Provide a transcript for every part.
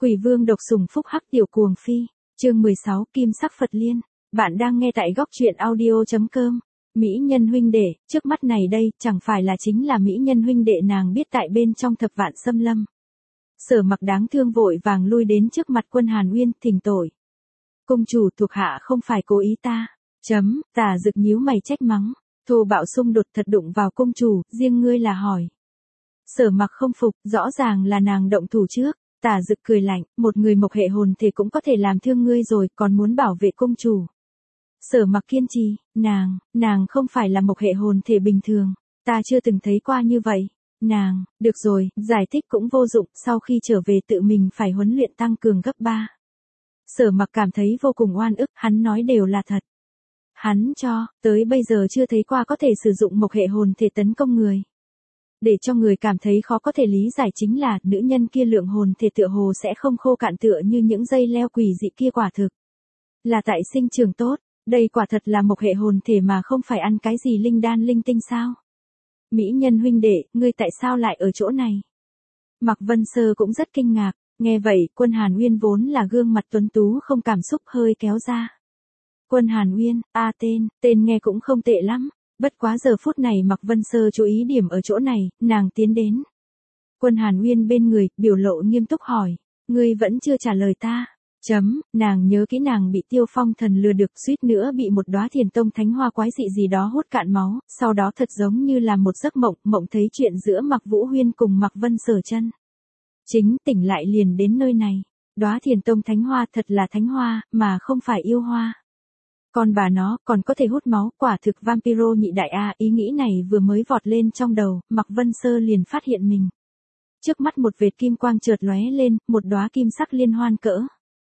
Quỷ vương độc sủng phúc hắc tiểu cuồng phi, chương 16 Kim sắc Phật Liên. Bạn đang nghe tại góc truyện audio.com. Mỹ nhân huynh đệ, trước mắt này đây, chẳng phải là chính là mỹ nhân huynh đệ nàng biết tại bên trong thập vạn xâm lâm. Sở Mặc đáng thương vội vàng lui đến trước mặt Quân Hàn Uyên, thỉnh tội. Công chủ thuộc hạ không phải cố ý ta. Tà Dực nhíu mày trách mắng. Thô bạo xung đột thật đụng vào công chủ, riêng ngươi là hỏi. Sở Mặc không phục, rõ ràng là nàng động thủ trước. Tà Dực cười lạnh, một người mộc hệ hồn thể cũng có thể làm thương ngươi rồi, còn muốn bảo vệ công chủ. Sở Mặc kiên trì, nàng không phải là mộc hệ hồn thể bình thường, ta chưa từng thấy qua như vậy. Được rồi, giải thích cũng vô dụng, sau khi trở về tự mình phải huấn luyện tăng cường gấp 3. Sở Mặc cảm thấy vô cùng oan ức, hắn nói đều là thật. Hắn tới bây giờ chưa thấy qua có thể sử dụng mộc hệ hồn thể tấn công người. Để cho người cảm thấy khó có thể lý giải chính là nữ nhân kia lượng hồn thể tựa hồ sẽ không khô cạn tựa như những dây leo quỷ dị kia, quả thực là tại sinh trường tốt, đây quả thật là mộc hệ hồn thể mà không phải ăn cái gì linh đan linh tinh sao? Mỹ nhân huynh đệ, ngươi tại sao lại ở chỗ này? Mạc Vân Sơ cũng rất kinh ngạc, nghe vậy, Quân Hàn Uyên vốn là gương mặt tuấn tú không cảm xúc hơi kéo ra. Quân Hàn Uyên, tên nghe cũng không tệ lắm. Bất quá giờ phút này Mạc Vân Sơ chú ý điểm ở chỗ này, nàng tiến đến. Quân Hàn Uyên bên người, biểu lộ nghiêm túc hỏi, ngươi vẫn chưa trả lời ta. Nàng nhớ kỹ nàng bị Tiêu Phong thần lừa được, suýt nữa bị một đóa Thiền Tông thánh hoa quái dị gì đó hút cạn máu, sau đó thật giống như là một giấc mộng thấy chuyện giữa Mạc Vũ Huyên cùng Mạc Vân Sở Chân. Chính tỉnh lại liền đến nơi này, đóa Thiền Tông thánh hoa thật là thánh hoa, mà không phải yêu hoa. Còn bà nó còn có thể hút máu, quả thực vampiro nhị đại a. Ý nghĩ này vừa mới vọt lên trong đầu, Mạc Vân Sơ liền phát hiện mình. Trước mắt một vệt kim quang chợt lóe lên, một đóa kim sắc liên hoan cỡ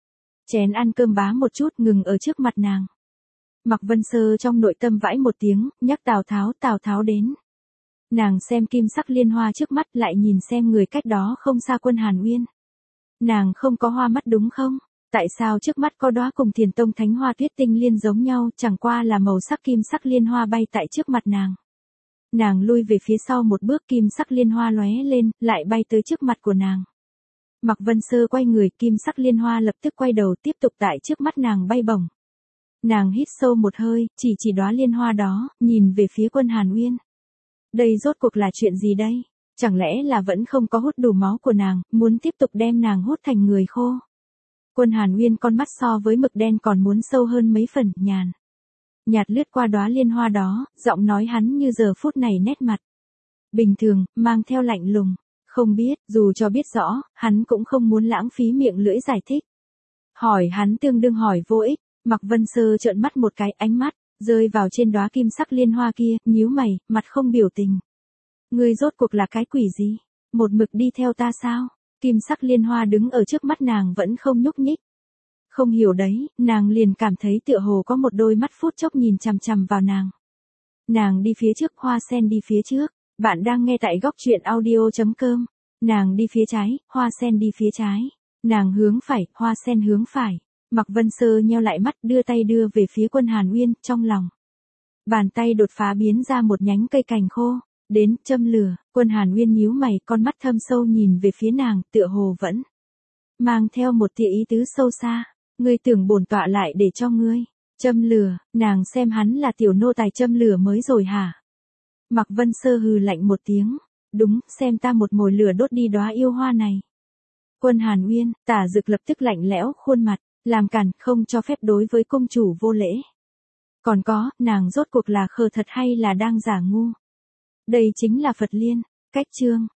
chén ăn cơm bá một chút ngừng ở trước mặt nàng. Mạc Vân Sơ trong nội tâm vãi một tiếng, nhắc Tào Tháo đến. Nàng xem kim sắc liên hoa trước mắt lại nhìn xem người cách đó không xa Quân Hàn Uyên. Nàng không có hoa mắt đúng không? Tại sao trước mắt có đóa cùng Thiền Tông thánh hoa tuyết tinh liên giống nhau, chẳng qua là màu sắc kim sắc liên hoa bay tại trước mặt nàng. Nàng lui về phía sau một bước, kim sắc liên hoa lóe lên, lại bay tới trước mặt của nàng. Mạc Vân Sơ quay người, kim sắc liên hoa lập tức quay đầu tiếp tục tại trước mắt nàng bay bổng. Nàng hít sâu một hơi, chỉ đóa liên hoa đó, nhìn về phía Quân Hàn Uyên. Đây rốt cuộc là chuyện gì đây? Chẳng lẽ là vẫn không có hút đủ máu của nàng, muốn tiếp tục đem nàng hút thành người khô? Quân Hàn Uyên con mắt so với mực đen còn muốn sâu hơn mấy phần, nhạt lướt qua đóa liên hoa đó, giọng nói hắn như giờ phút này nét mặt bình thường, mang theo lạnh lùng. Không biết, dù cho biết rõ, hắn cũng không muốn lãng phí miệng lưỡi giải thích. Hỏi hắn tương đương hỏi vô ích. Mạc Vân Sơ trợn mắt một cái, ánh mắt rơi vào trên đóa kim sắc liên hoa kia, nhíu mày, mặt không biểu tình. Ngươi rốt cuộc là cái quỷ gì? Một mực đi theo ta sao? Kim sắc liên hoa đứng ở trước mắt nàng vẫn không nhúc nhích. Không hiểu đấy, nàng liền cảm thấy tựa hồ có một đôi mắt phút chốc nhìn chằm chằm vào nàng. Nàng đi phía trước, hoa sen đi phía trước. Bạn đang nghe tại góc truyện audio.com. Nàng đi phía trái, hoa sen đi phía trái. Nàng hướng phải, hoa sen hướng phải. Mạc Vân Sơ nheo lại mắt, đưa tay đưa về phía Quân Hàn Uyên, trong lòng. Bàn tay đột phá biến ra một nhánh cây cành khô. Đến, châm lửa. Quân Hàn Uyên nhíu mày, con mắt thâm sâu nhìn về phía nàng, tựa hồ vẫn mang theo một tia ý tứ sâu xa. Ngươi tưởng bổn tọa lại để cho ngươi châm lửa? Nàng xem hắn là tiểu nô tài châm lửa mới rồi hả? Mạc Vân Sơ hừ lạnh một tiếng. Đúng, xem ta một mồi lửa đốt đi đóa yêu hoa này. Quân Hàn Uyên, Tà Dực lập tức lạnh lẽo khuôn mặt, làm cản, không cho phép đối với công chủ vô lễ. Còn có, nàng rốt cuộc là khờ thật hay là đang giả ngu? Đây chính là Phật Liên. Cách chương